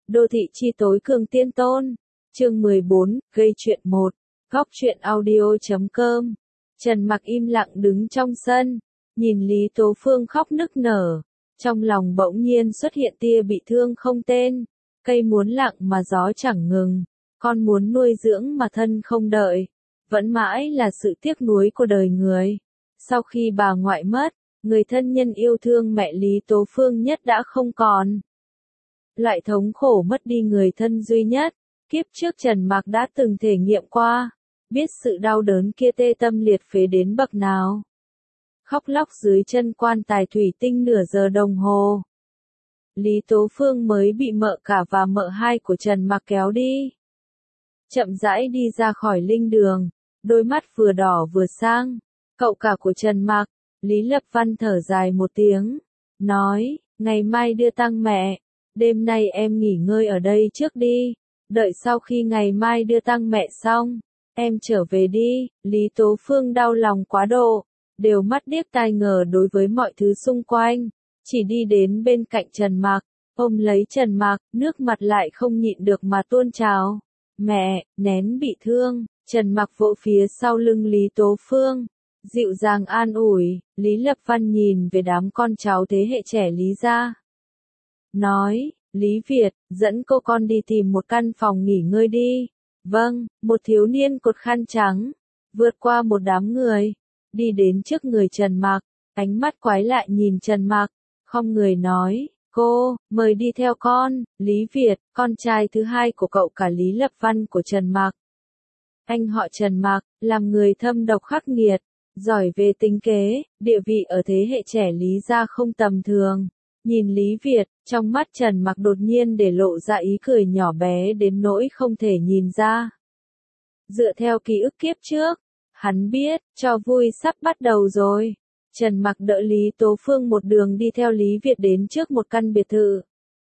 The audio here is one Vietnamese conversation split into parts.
Đô thị chi tối cường tiên tôn. Chương 14, gây chuyện 1. Góc truyện audio.com. Trần Mặc im lặng đứng trong sân, nhìn Lý Tố Phương khóc nức nở. Trong lòng bỗng nhiên xuất hiện tia bị thương không tên. Cây muốn lặng mà gió chẳng ngừng. Con muốn nuôi dưỡng mà thân không đợi. Vẫn mãi là sự tiếc nuối của đời người. Sau khi bà ngoại mất, người thân nhân yêu thương mẹ Lý Tố Phương nhất đã không còn. Loại thống khổ mất đi người thân duy nhất, kiếp trước Trần Mặc đã từng thể nghiệm qua, biết sự đau đớn kia tê tâm liệt phế đến bậc nào. Khóc lóc dưới chân quan tài thủy tinh nửa giờ đồng hồ. Lý Tố Phương mới bị mợ cả và mợ hai của Trần Mặc kéo đi. Chậm rãi đi ra khỏi linh đường, đôi mắt vừa đỏ vừa sang. Cậu cả của Trần Mặc, Lý Lập Văn thở dài một tiếng, nói, ngày mai đưa tang mẹ, đêm nay em nghỉ ngơi ở đây trước đi, đợi sau khi ngày mai đưa tang mẹ xong, em trở về đi. Lý Tố Phương đau lòng quá độ, đều mắt điếc tai ngờ đối với mọi thứ xung quanh, chỉ đi đến bên cạnh Trần Mặc, ôm lấy Trần Mặc, nước mặt lại không nhịn được mà tuôn trào. Mẹ, nén bị thương. Trần Mặc vỗ phía sau lưng Lý Tố Phương, dịu dàng an ủi. Lý Lập Văn nhìn về đám con cháu thế hệ trẻ Lý gia, nói, Lý Việt, dẫn cô con đi tìm một căn phòng nghỉ ngơi đi. Vâng. Một thiếu niên cột khăn trắng, vượt qua một đám người, đi đến trước người Trần Mặc, ánh mắt quái lạ nhìn Trần Mặc, không người nói, cô, mời đi theo con. Lý Việt, con trai thứ hai của cậu cả Lý Lập Văn của Trần Mặc. Anh họ Trần Mặc, làm người thâm độc khắc nghiệt, giỏi về tính kế, địa vị ở thế hệ trẻ Lý gia không tầm thường. Nhìn Lý Việt, trong mắt Trần Mặc đột nhiên để lộ ra ý cười nhỏ bé đến nỗi không thể nhìn ra. Dựa theo ký ức kiếp trước, hắn biết, trò vui sắp bắt đầu rồi. Trần Mặc đỡ Lý Tố Phương một đường đi theo Lý Việt đến trước một căn biệt thự.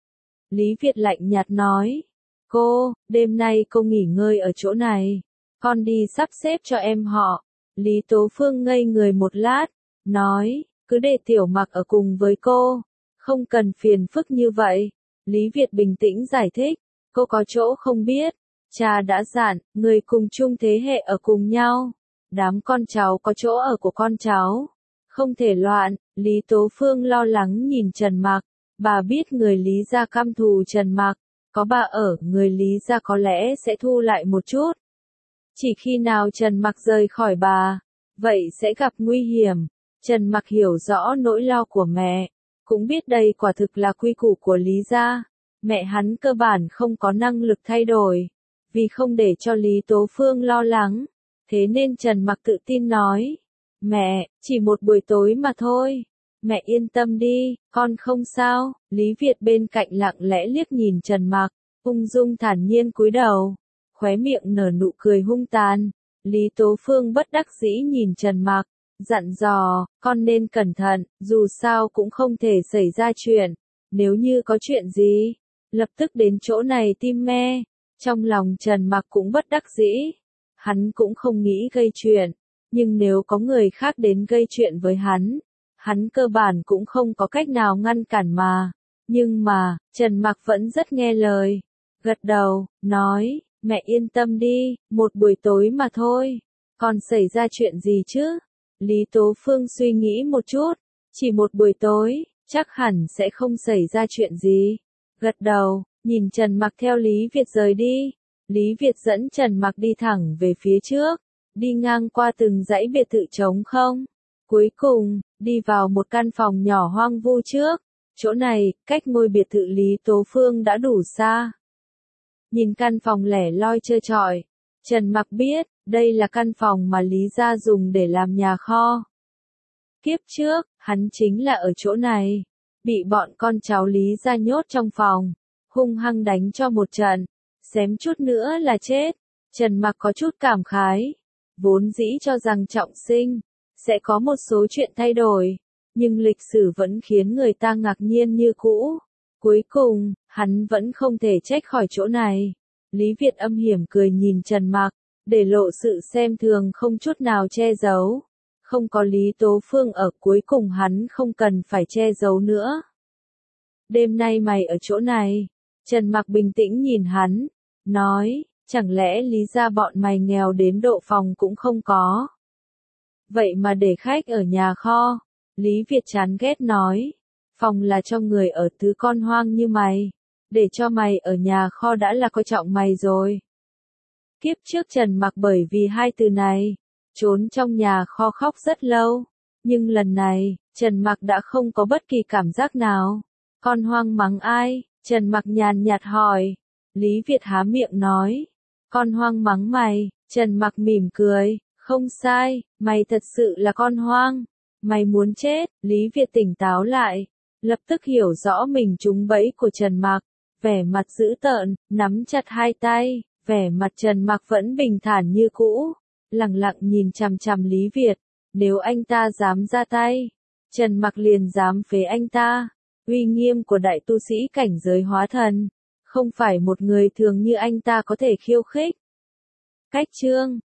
Lý Việt lạnh nhạt nói, cô, đêm nay cô nghỉ ngơi ở chỗ này, con đi sắp xếp cho em họ. Lý Tố Phương ngây người một lát, nói, cứ để Tiểu Mặc ở cùng với cô, không cần phiền phức như vậy. Lý Việt bình tĩnh giải thích, cô có chỗ không biết, cha đã dặn, người cùng chung thế hệ ở cùng nhau, đám con cháu có chỗ ở của con cháu, không thể loạn. Lý Tố Phương lo lắng nhìn Trần Mặc, bà biết người Lý gia căm thù Trần Mặc, có bà ở, người Lý gia có lẽ sẽ thu lại một chút. Chỉ khi nào Trần Mặc rời khỏi bà, vậy sẽ gặp nguy hiểm. Trần Mặc hiểu rõ nỗi lo của mẹ, cũng biết đây quả thực là quy củ của Lý gia. Mẹ hắn cơ bản không có năng lực thay đổi, vì không để cho Lý Tố Phương lo lắng, thế nên Trần Mặc tự tin nói, mẹ, chỉ một buổi tối mà thôi, mẹ yên tâm đi, con không sao. Lý Việt bên cạnh lặng lẽ liếc nhìn Trần Mặc, ung dung thản nhiên cúi đầu, khóe miệng nở nụ cười hung tàn. Lý Tố Phương bất đắc dĩ nhìn Trần Mặc, dặn dò, con nên cẩn thận, dù sao cũng không thể xảy ra chuyện, nếu như có chuyện gì, lập tức đến chỗ này tim me. Trong lòng Trần Mặc cũng bất đắc dĩ, hắn cũng không nghĩ gây chuyện, nhưng nếu có người khác đến gây chuyện với hắn cơ bản cũng không có cách nào ngăn cản mà. Nhưng mà, Trần Mặc vẫn rất nghe lời, gật đầu, nói, mẹ yên tâm đi, một buổi tối mà thôi, còn xảy ra chuyện gì chứ? Lý Tố Phương suy nghĩ một chút, chỉ một buổi tối, chắc hẳn sẽ không xảy ra chuyện gì. Gật đầu, nhìn Trần Mặc theo Lý Việt rời đi. Lý Việt dẫn Trần Mặc đi thẳng về phía trước, đi ngang qua từng dãy biệt thự trống không. Cuối cùng, đi vào một căn phòng nhỏ hoang vu trước. Chỗ này, cách ngôi biệt thự Lý Tố Phương đã đủ xa. Nhìn căn phòng lẻ loi trơ trọi, Trần Mặc biết, đây là căn phòng mà Lý gia dùng để làm nhà kho. Kiếp trước, hắn chính là ở chỗ này, bị bọn con cháu Lý gia nhốt trong phòng, hung hăng đánh cho một trận, xém chút nữa là chết. Trần Mặc có chút cảm khái, vốn dĩ cho rằng trọng sinh sẽ có một số chuyện thay đổi, nhưng lịch sử vẫn khiến người ta ngạc nhiên như cũ. Cuối cùng, hắn vẫn không thể trách khỏi chỗ này. Lý Việt âm hiểm cười nhìn Trần Mặc, để lộ sự xem thường không chút nào che giấu. Không có Lý Tố Phương ở, cuối cùng hắn không cần phải che giấu nữa. Đêm nay mày ở chỗ này, Trần Mặc bình tĩnh nhìn hắn, nói, chẳng lẽ Lý gia bọn mày nghèo đến độ phòng cũng không có. Vậy mà để khách ở nhà kho. Lý Việt chán ghét nói, phòng là cho người ở thứ con hoang như mày. Để cho mày ở nhà kho đã là coi trọng mày rồi. Kiếp trước Trần Mặc bởi vì hai từ này, trốn trong nhà kho khóc rất lâu. Nhưng lần này, Trần Mặc đã không có bất kỳ cảm giác nào. Con hoang mắng ai? Trần Mặc nhàn nhạt hỏi. Lý Việt há miệng nói. Con hoang mắng mày. Trần Mặc mỉm cười. Không sai, mày thật sự là con hoang. Mày muốn chết. Lý Việt tỉnh táo lại. Lập tức hiểu rõ mình trúng bẫy của Trần Mặc. Vẻ mặt dữ tợn, nắm chặt hai tay. Vẻ mặt Trần Mặc vẫn bình thản như cũ. Lặng lặng nhìn chằm chằm Lý Việt. Nếu anh ta dám ra tay, Trần Mặc liền dám phế anh ta. Uy nghiêm của đại tu sĩ cảnh giới hóa thần, không phải một người thường như anh ta có thể khiêu khích. Cách chương